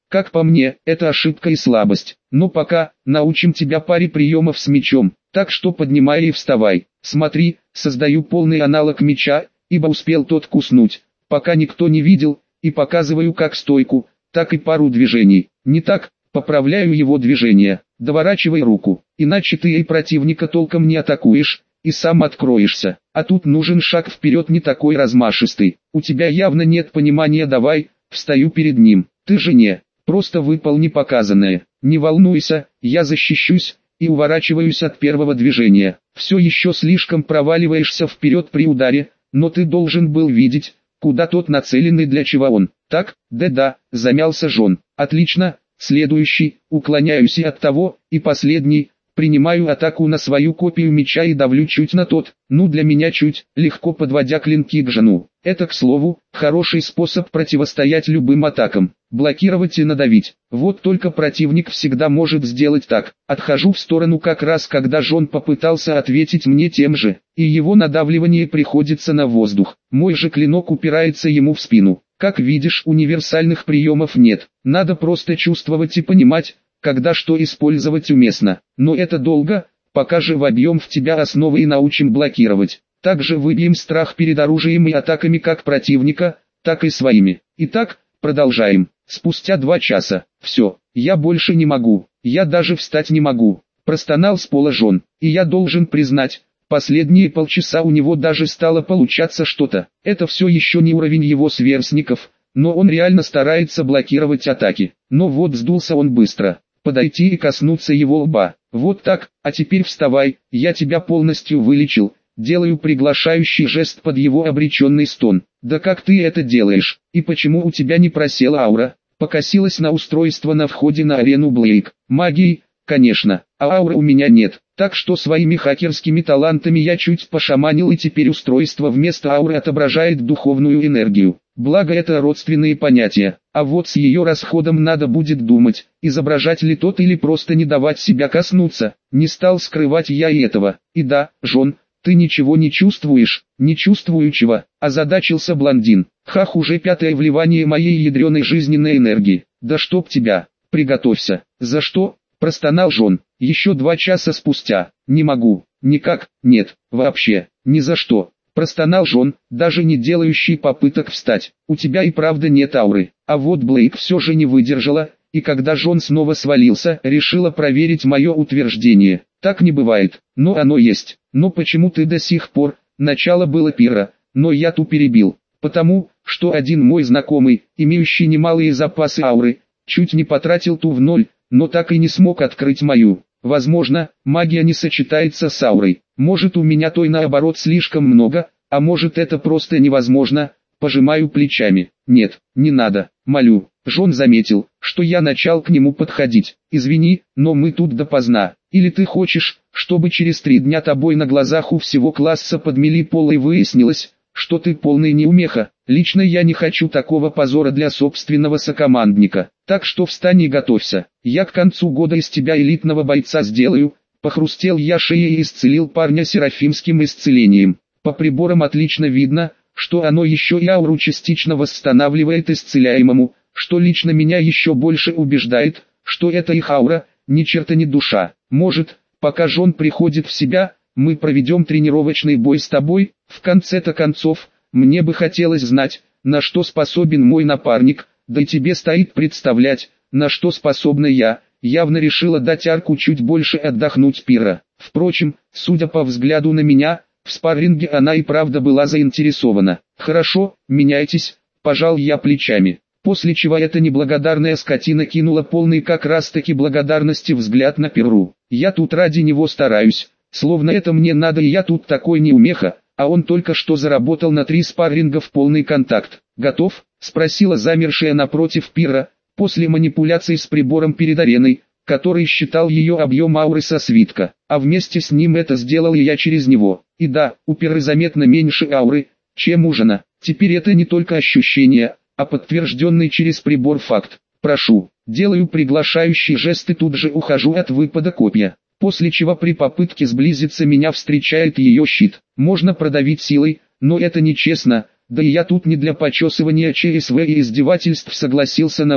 Как по мне, это ошибка и слабость. Но пока, научим тебя паре приемов с мечом, так что поднимай и вставай. Смотри, создаю полный аналог меча, ибо успел тот куснуть, пока никто не видел, и показываю как стойку, так и пару движений. Не так, поправляю его движение, доворачивай руку, иначе ты и противника толком не атакуешь, и сам откроешься. А тут нужен шаг вперед не такой размашистый. У тебя явно нет понимания, давай, встаю перед ним. Ты же не, просто выполни показанное. Не волнуйся, я защищусь, и уворачиваюсь от первого движения. Все еще слишком проваливаешься вперед при ударе, но ты должен был видеть, куда тот нацелен и для чего он. Так, да, замялся Жон. Отлично, следующий, уклоняюсь и от того, и последний. Принимаю атаку на свою копию меча и давлю чуть на тот, для меня чуть, легко подводя клинки к Жону. Это, к слову, хороший способ противостоять любым атакам. Блокировать и надавить. Вот только противник всегда может сделать так. Отхожу в сторону как раз когда Жон попытался ответить мне тем же, и его надавливание приходится на воздух. Мой же клинок упирается ему в спину. Как видишь, универсальных приемов нет. Надо просто чувствовать и понимать, когда что использовать уместно. Но это долго, пока же вобьем в тебя основы и научим блокировать. Также выбьем страх перед оружием и атаками как противника, так и своими. Итак, продолжаем. Спустя 2 часа. Все, я больше не могу. Я даже встать не могу. Простонал с пола Жон. И я должен признать, последние полчаса у него даже стало получаться что-то. Это все еще не уровень его сверстников, но он реально старается блокировать атаки. Но вот сдулся он быстро. Подойти и коснуться его лба. Вот так, а теперь вставай, я тебя полностью вылечил. Делаю приглашающий жест под его обреченный стон. Да как ты это делаешь? И почему у тебя не просела аура? Покосилась на устройство на входе на арену Блейк. Магией, конечно, а ауры у меня нет. Так что своими хакерскими талантами я чуть пошаманил, и теперь устройство вместо ауры отображает духовную энергию. Благо это родственные понятия, а вот с ее расходом надо будет думать, изображать ли тот или просто не давать себя коснуться. Не стал скрывать я и этого. И да, Жон, ты ничего не чувствуешь? Не чувствую чего, озадачился блондин. Хах, уже 5-е вливание моей ядреной жизненной энергии. Да чтоб тебя, приготовься. За что? Простонал Жон. Еще 2 часа спустя. Не могу, никак, нет, вообще, ни за что. Простонал Жон, даже не делающий попыток встать. У тебя и правда нет ауры. А вот Блейк все же не выдержала, и когда Жон снова свалился, решила проверить мое утверждение. Так не бывает, но оно есть. Но почему ты до сих пор? Начало было пира, но я ту перебил. Потому, что один мой знакомый, имеющий немалые запасы ауры, чуть не потратил ту в ноль, но так и не смог открыть мою. Возможно, магия не сочетается с аурой. Может, у меня той наоборот слишком много, а может это просто невозможно. Пожимаю плечами. Нет, не надо, молю. Жон заметил, что я начал к нему подходить. Извини, но мы тут допоздна. Или ты хочешь, чтобы через 3 дня тобой на глазах у всего класса подмели пол и выяснилось, что ты полный неумеха? Лично я не хочу такого позора для собственного сокомандника. Так что встань и готовься. Я к концу года из тебя элитного бойца сделаю. Похрустел я шеей и исцелил парня серафимским исцелением. По приборам отлично видно, что оно еще и ауру частично восстанавливает исцеляемому, что лично меня еще больше убеждает, что это их аура, ни черта не душа. Может, пока Жон приходит в себя, мы проведем тренировочный бой с тобой? В конце-то концов, мне бы хотелось знать, на что способен мой напарник, да и тебе стоит представлять, на что способна я. Явно решила дать Арку чуть больше отдохнуть пира. Впрочем, судя по взгляду на меня, в спарринге она и правда была заинтересована. Хорошо, меняйтесь, пожал я плечами. После чего эта неблагодарная скотина кинула полный как раз таки благодарности взгляд на Перру. Я тут ради него стараюсь, словно это мне надо, и я тут такой неумеха, а он только что заработал на 3 спарринга в полный контакт. Готов? Спросила замершая напротив Пира, после манипуляций с прибором перед ареной, который считал ее объем ауры со свитка, а вместе с ним это сделал и я через него. И да, у Пиры заметно меньше ауры, чем у Жона. Теперь это не только ощущение, а подтвержденный через прибор факт. Прошу, делаю приглашающий жест и тут же ухожу от выпада копья. После чего при попытке сблизиться меня встречает ее щит. Можно продавить силой, но это нечестно, да и я тут не для почесывания ЧСВ и издевательств согласился на бой,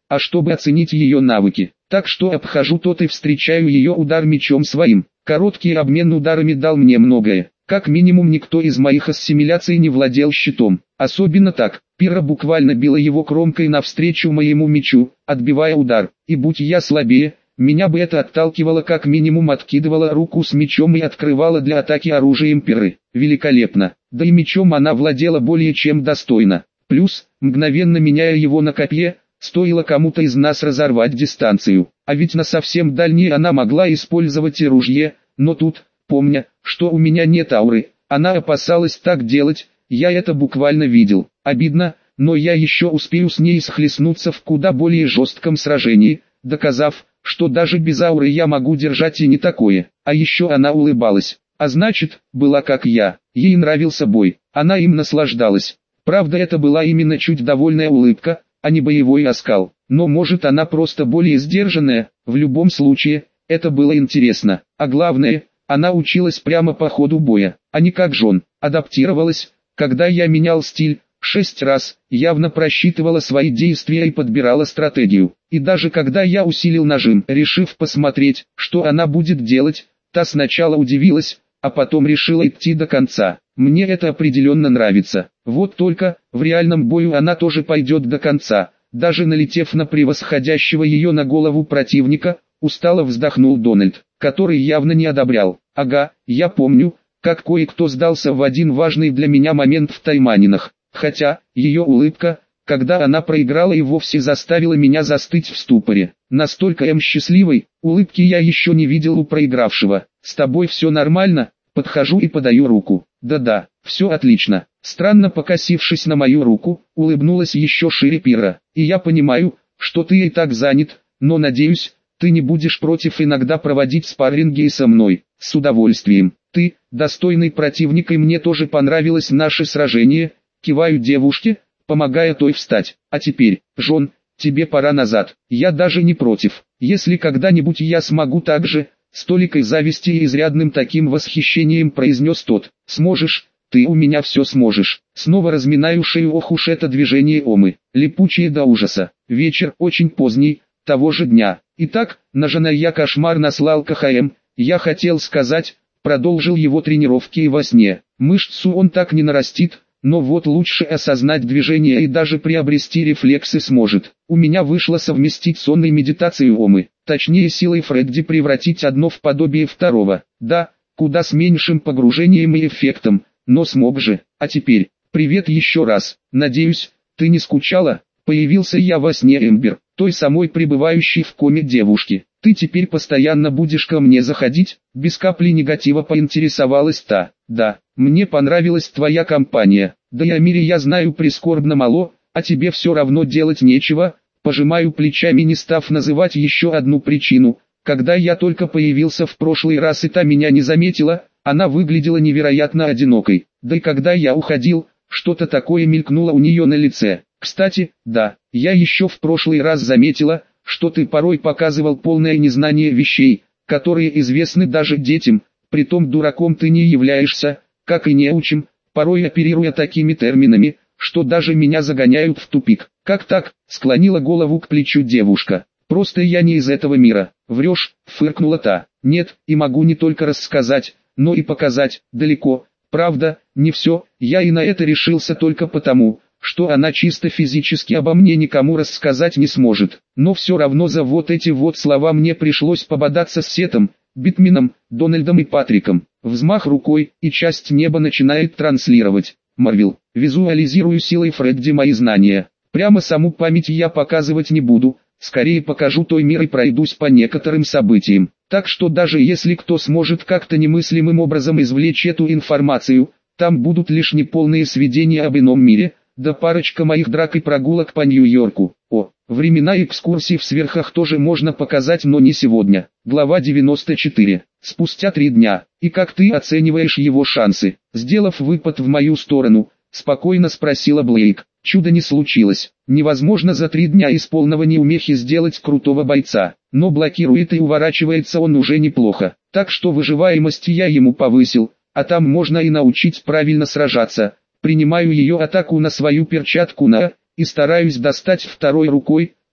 а чтобы оценить ее навыки. Так что обхожу тот и встречаю ее удар мечом своим. Короткий обмен ударами дал мне многое. Как минимум никто из моих ассимиляций не владел щитом. Особенно так, Пира буквально била его кромкой навстречу моему мечу, отбивая удар. И будь я слабее, меня бы это отталкивало, как минимум откидывало руку с мечом и открывало для атаки оружием Пиры. Великолепно. Да и мечом она владела более чем достойно. Плюс, мгновенно меняя его на копье, стоило кому-то из нас разорвать дистанцию. А ведь на совсем дальней она могла использовать и ружье, но тут, помня, что у меня нет ауры, она опасалась так делать, я это буквально видел. Обидно, но я еще успею с ней схлестнуться в куда более жестком сражении, доказав, что даже без ауры я могу держать и не такое. А еще она улыбалась. А значит, была как я. Ей нравился бой. Она им наслаждалась. Правда, это была именно чуть довольная улыбка, а не боевой оскал. Но может она просто более сдержанная. В любом случае, это было интересно. А главное, она училась прямо по ходу боя, а не как Жон. Адаптировалась, когда я менял стиль. 6 раз, явно просчитывала свои действия и подбирала стратегию. И даже когда я усилил нажим, решив посмотреть, что она будет делать, та сначала удивилась, а потом решила идти до конца. Мне это определенно нравится. Вот только, в реальном бою она тоже пойдет до конца. Даже налетев на превосходящего ее на голову противника, устало вздохнул Дональд, который явно не одобрял. Ага, я помню, как кое-кто сдался в один важный для меня момент в Тайманинах. Хотя, ее улыбка, когда она проиграла, и вовсе заставила меня застыть в ступоре. Настолько счастливой улыбки я еще не видел у проигравшего. «С тобой все нормально?» Подхожу и подаю руку. «Да-да, все отлично». Странно покосившись на мою руку, улыбнулась еще шире Пира. «И я понимаю, что ты и так занят, но надеюсь, ты не будешь против иногда проводить спарринги и со мной». «С удовольствием. Ты, достойный противник, и мне тоже понравилось наше сражение». Киваю девушке, помогая той встать. «А теперь, Жон, тебе пора назад. Я даже не против. Если когда-нибудь я смогу так же», с толикой зависти и изрядным таким восхищением произнес тот. «Сможешь, ты у меня все сможешь». Снова разминаю шею, ох уж это движение Омы, липучее до ужаса. Вечер очень поздний, того же дня. Итак, нажена я кошмар наслал КХМ, я хотел сказать, продолжил его тренировки и во сне. Мышцу он так не нарастит, но вот лучше осознать движение и даже приобрести рефлексы сможет. У меня вышло совместить сон и медитацию Омы, точнее силой Фредди превратить одно в подобие второго. Да, куда с меньшим погружением и эффектом, но смог же. А теперь, привет еще раз. Надеюсь, ты не скучала? Появился я во сне Эмбер, той самой пребывающей в коме девушки. Ты теперь постоянно будешь ко мне заходить? Без капли негатива поинтересовалась та. Да, мне понравилась твоя компания. Да и о мире я знаю прискорбно мало, а тебе все равно делать нечего. Пожимаю плечами, не став называть еще одну причину. Когда я только появился в прошлый раз и та меня не заметила, она выглядела невероятно одинокой. Да и когда я уходил, что-то такое мелькнуло у нее на лице. Кстати, да, я еще в прошлый раз заметила, что ты порой показывал полное незнание вещей, которые известны даже детям, притом дураком ты не являешься, как и неучим, порой оперируя такими терминами, что даже меня загоняют в тупик. Как так? Склонила голову к плечу девушка. Просто я не из этого мира. Врешь, фыркнула та. Нет, и могу не только рассказать, но и показать, далеко. Правда, не все, я и на это решился только потому, что она чисто физически обо мне никому рассказать не сможет. Но все равно за вот эти вот слова мне пришлось пободаться с Сетом, Битменом, Дональдом и Патриком. Взмах рукой, и часть неба начинает транслировать. Марвел, визуализирую силой Фредди мои знания. Прямо саму память я показывать не буду, скорее покажу той мир и пройдусь по некоторым событиям. Так что даже если кто сможет как-то немыслимым образом извлечь эту информацию, там будут лишь неполные сведения об ином мире, да парочка моих драк и прогулок по Нью-Йорку. О, времена экскурсий в сверхах тоже можно показать, но не сегодня. Глава 94. Спустя 3 дня. И как ты оцениваешь его шансы? Сделав выпад в мою сторону, спокойно спросила Блейк. Чудо не случилось. Невозможно за 3 дня из полного неумехи сделать крутого бойца. Но блокирует и уворачивается он уже неплохо. Так что выживаемость я ему повысил, а там можно и научить правильно сражаться. Принимаю ее атаку на свою перчатку и стараюсь достать второй рукой,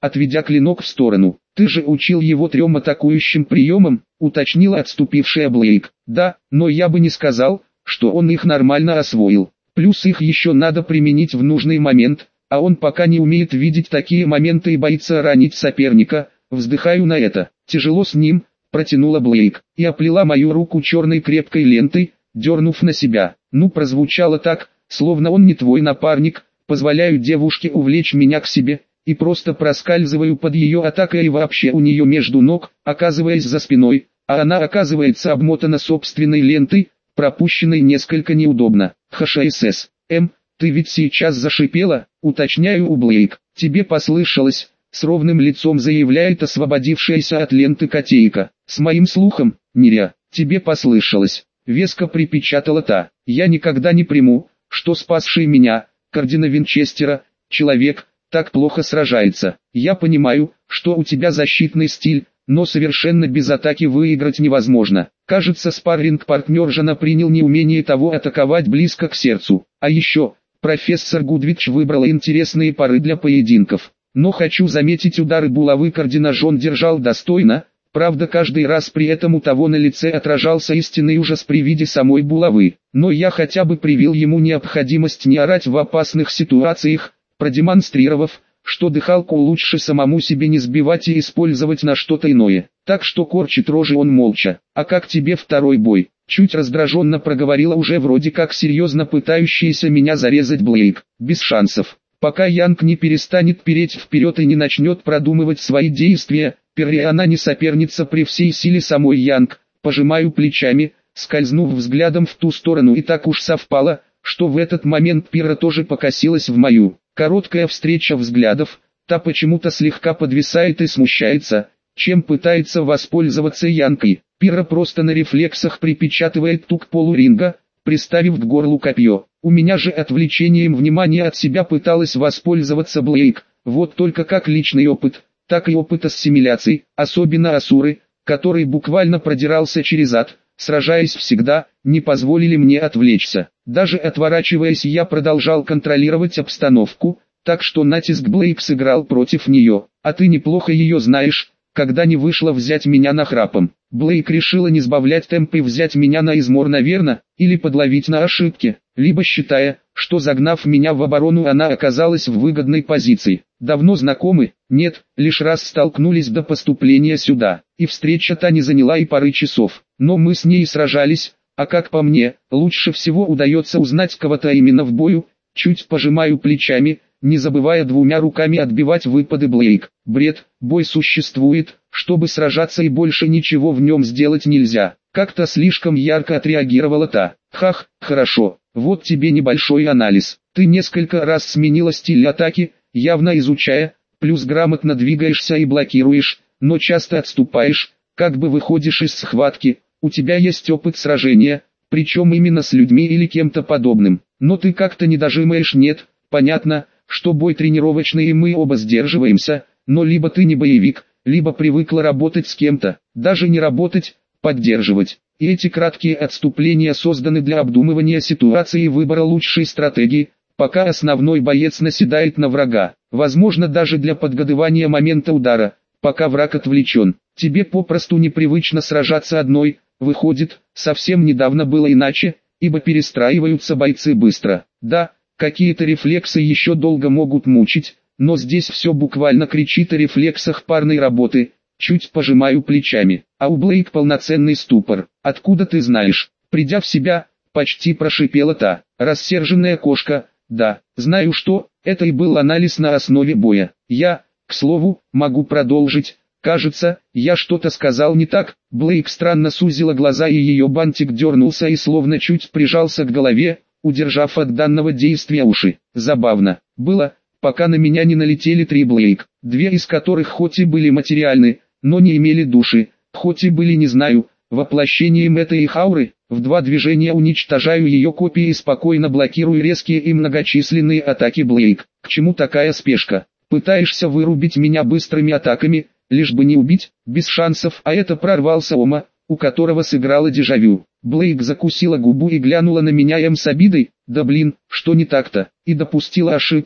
отведя клинок в сторону. «Ты же учил его 3 атакующим приемам», уточнила отступившая Блейк. «Да, но я бы не сказал, что он их нормально освоил. Плюс их еще надо применить в нужный момент, а он пока не умеет видеть такие моменты и боится ранить соперника. Вздыхаю на это. Тяжело с ним», протянула Блейк, и оплела мою руку черной крепкой лентой, дернув на себя. Ну, прозвучало так, словно он не твой напарник. Позволяю девушке увлечь меня к себе, и просто проскальзываю под ее атакой и вообще у нее между ног, оказываясь за спиной, а она оказывается обмотана собственной лентой, пропущенной несколько неудобно. ХШСС. Ты ведь сейчас зашипела, уточняю у Блейк. Тебе послышалось, с ровным лицом заявляет освободившаяся от ленты котейка. С моим слухом, Неря, тебе послышалось. Веско припечатала та. Я никогда не приму, что спасший меня, Кардина Винчестера, человек, так плохо сражается. Я понимаю, что у тебя защитный стиль, но совершенно без атаки выиграть невозможно. Кажется, спарринг-партнер Жана принял неумение того атаковать близко к сердцу. А еще, профессор Гудвич выбрала интересные пары для поединков. Но хочу заметить, удары булавы Кардина Жон держал достойно. Правда, каждый раз при этом у того на лице отражался истинный ужас при виде самой булавы. Но я хотя бы привил ему необходимость не орать в опасных ситуациях, продемонстрировав, что дыхалку лучше самому себе не сбивать и использовать на что-то иное. Так что корчит рожи он молча. «А как тебе второй бой?» Чуть раздраженно проговорила уже вроде как серьезно пытающаяся меня зарезать Блейк. «Без шансов. Пока Янг не перестанет переть вперед и не начнет продумывать свои действия, она не соперница при всей силе самой Янг». Пожимаю плечами, скользнув взглядом в ту сторону, и так уж совпало, что в этот момент Пира тоже покосилась в мою. Короткая встреча взглядов, та почему-то слегка подвисает и смущается, чем пытается воспользоваться Янкой. Пира просто на рефлексах припечатывает ту к полу ринга, приставив к горлу копье. У меня же отвлечением внимания от себя пыталась воспользоваться Блейк. Вот только как личный опыт, так и опыт ассимиляций, особенно Асуры, который буквально продирался через ад, сражаясь всегда, не позволили мне отвлечься. Даже отворачиваясь, я продолжал контролировать обстановку, так что натиск Блейк сыграл против нее. «А ты неплохо ее знаешь, когда не вышло взять меня нахрапом». Блейк решила не сбавлять темп и взять меня на измор, наверное, или подловить на ошибке, либо считая, что загнав меня в оборону, она оказалась в выгодной позиции. «Давно знакомы?» «Нет, лишь раз столкнулись до поступления сюда, и встреча-то не заняла и пары часов, но мы с ней сражались, а как по мне, лучше всего удается узнать кого-то именно в бою». Чуть пожимаю плечами, не забывая двумя руками отбивать выпады Блейк. «Бред, бой существует, чтобы сражаться, и больше ничего в нем сделать нельзя». Как-то слишком ярко отреагировала та. «Хах, хорошо, вот тебе небольшой анализ. Ты несколько раз сменила стиль атаки, явно изучая, плюс грамотно двигаешься и блокируешь, но часто отступаешь, как бы выходишь из схватки. У тебя есть опыт сражения, причем именно с людьми или кем-то подобным. Но ты как-то не дожимаешь. Нет, понятно, что бой тренировочный и мы оба сдерживаемся, но либо ты не боевик, либо привыкла работать с кем-то, даже не работать, поддерживать. И эти краткие отступления созданы для обдумывания ситуации и выбора лучшей стратегии, пока основной боец наседает на врага. Возможно, даже для подгадывания момента удара, пока враг отвлечен. Тебе попросту непривычно сражаться одной, выходит, совсем недавно было иначе, ибо перестраиваются бойцы быстро. Да, какие-то рефлексы еще долго могут мучить, но здесь все буквально кричит о рефлексах парной работы. Чуть пожимаю плечами. А у Блейк полноценный ступор. «Откуда ты знаешь?» Придя в себя, почти прошипела та. «Рассерженная кошка». «Да, знаю, что это и был анализ на основе боя. Я, к слову, могу продолжить. Кажется, я что-то сказал не так». Блейк странно сузила глаза, и ее бантик дернулся и словно чуть прижался к голове, удержав от данного действия уши. Забавно было, пока на меня не налетели 3 Блейк, 2 из которых хоть и были материальны, но не имели души, хоть и были, не знаю, воплощением этой их ауры. В 2 движения уничтожаю ее копии и спокойно блокирую резкие и многочисленные атаки Блейк. К чему такая спешка? Пытаешься вырубить меня быстрыми атаками, лишь бы не убить? Без шансов. А это прорвался Ома, у которого сыграла дежавю. Блейк закусила губу и глянула на меня с обидой. Да блин, что не так-то? И допустила ошибку,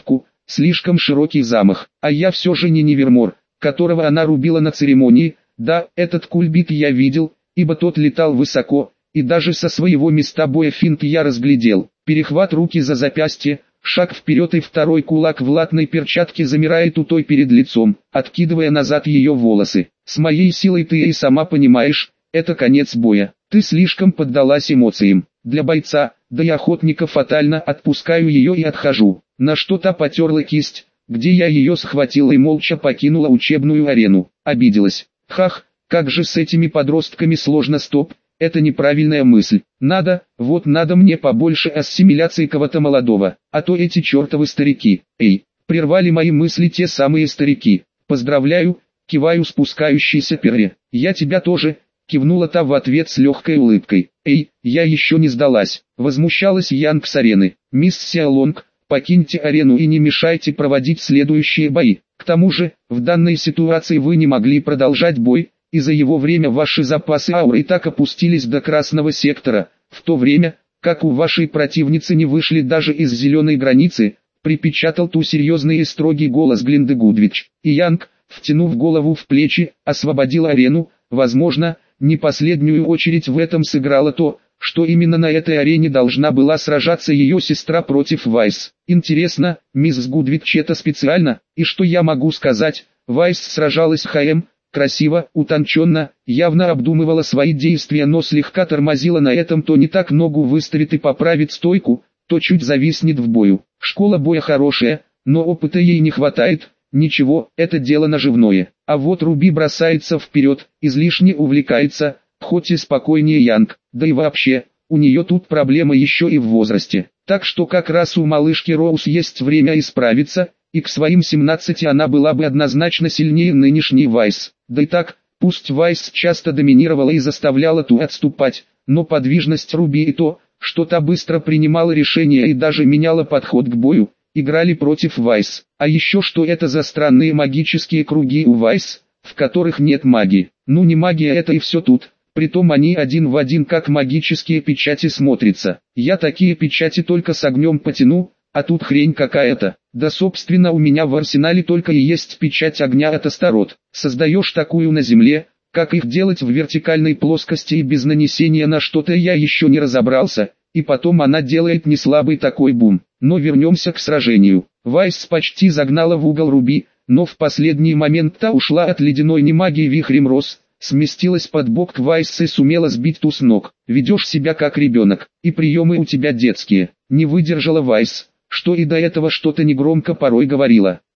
слишком широкий замах. А я все же не Невермор, которого она рубила на церемонии. Да, этот кульбит я видел, ибо тот летал высоко, и даже со своего места боя финт я разглядел. Перехват руки за запястье, шаг вперед, и второй кулак в латной перчатке замирает у той перед лицом, откидывая назад ее волосы. С моей силой ты и сама понимаешь, это конец боя. Ты слишком поддалась эмоциям. Для бойца, да и охотника фатально. Отпускаю ее и отхожу. На что та потерла кисть, где я ее схватила, и молча покинула учебную арену. Обиделась. Хах, как же с этими подростками сложно. Стоп, это неправильная мысль. Надо мне побольше ассимиляции кого-то молодого, а то эти чертовы старики. Эй, прервали мои мысли те самые старики. Поздравляю, киваю спускающейся перре. Я тебя тоже, кивнула та в ответ с легкой улыбкой. Эй, я еще не сдалась. Возмущалась Янг с арены. Мисс Сиалонг, покиньте арену и не мешайте проводить следующие бои. К тому же, в данной ситуации вы не могли продолжать бой, и за его время ваши запасы ауры и так опустились до красного сектора, в то время, как у вашей противницы не вышли даже из зеленой границы, припечатал ту серьезный и строгий голос Глинды Гудвич. И Янг, втянув голову в плечи, освободила арену. Возможно, не последнюю очередь в этом сыграло то, что именно на этой арене должна была сражаться ее сестра против Вайс. Интересно, мисс Гудвич это специально? И что я могу сказать? Вайс сражалась ХМ, красиво, утонченно, явно обдумывала свои действия, но слегка тормозила на этом. То не так ногу выставит и поправит стойку, то чуть зависнет в бою. Школа боя хорошая, но опыта ей не хватает. Ничего, это дело наживное. А вот Руби бросается вперед, излишне увлекается, хоть и спокойнее Янг. Да и вообще, у нее тут проблема еще и в возрасте. Так что как раз у малышки Роуз есть время исправиться, и к своим 17 она была бы однозначно сильнее нынешней Вайс. Да и так, пусть Вайс часто доминировала и заставляла ту отступать, но подвижность Руби и то, что та быстро принимала решения и даже меняла подход к бою, играли против Вайс. А еще что это за странные магические круги у Вайс, в которых нет магии? Ну не магия это и все тут. Притом они один в один как магические печати смотрятся. Я такие печати только с огнем потяну, а тут хрень какая-то. Да собственно у меня в арсенале только и есть печать огня от Астарот. Создаешь такую на земле, как их делать в вертикальной плоскости и без нанесения на что-то я еще не разобрался, и потом она делает неслабый такой бум. Но вернемся к сражению. Вайс почти загнала в угол Руби, но в последний момент та ушла от ледяной немагии вихрем роз, сместилась под бок к Вайс и сумела сбить ту с ног. Ведешь себя как ребенок, и приемы у тебя детские. Не выдержала Вайс, что и до этого что-то негромко порой говорила.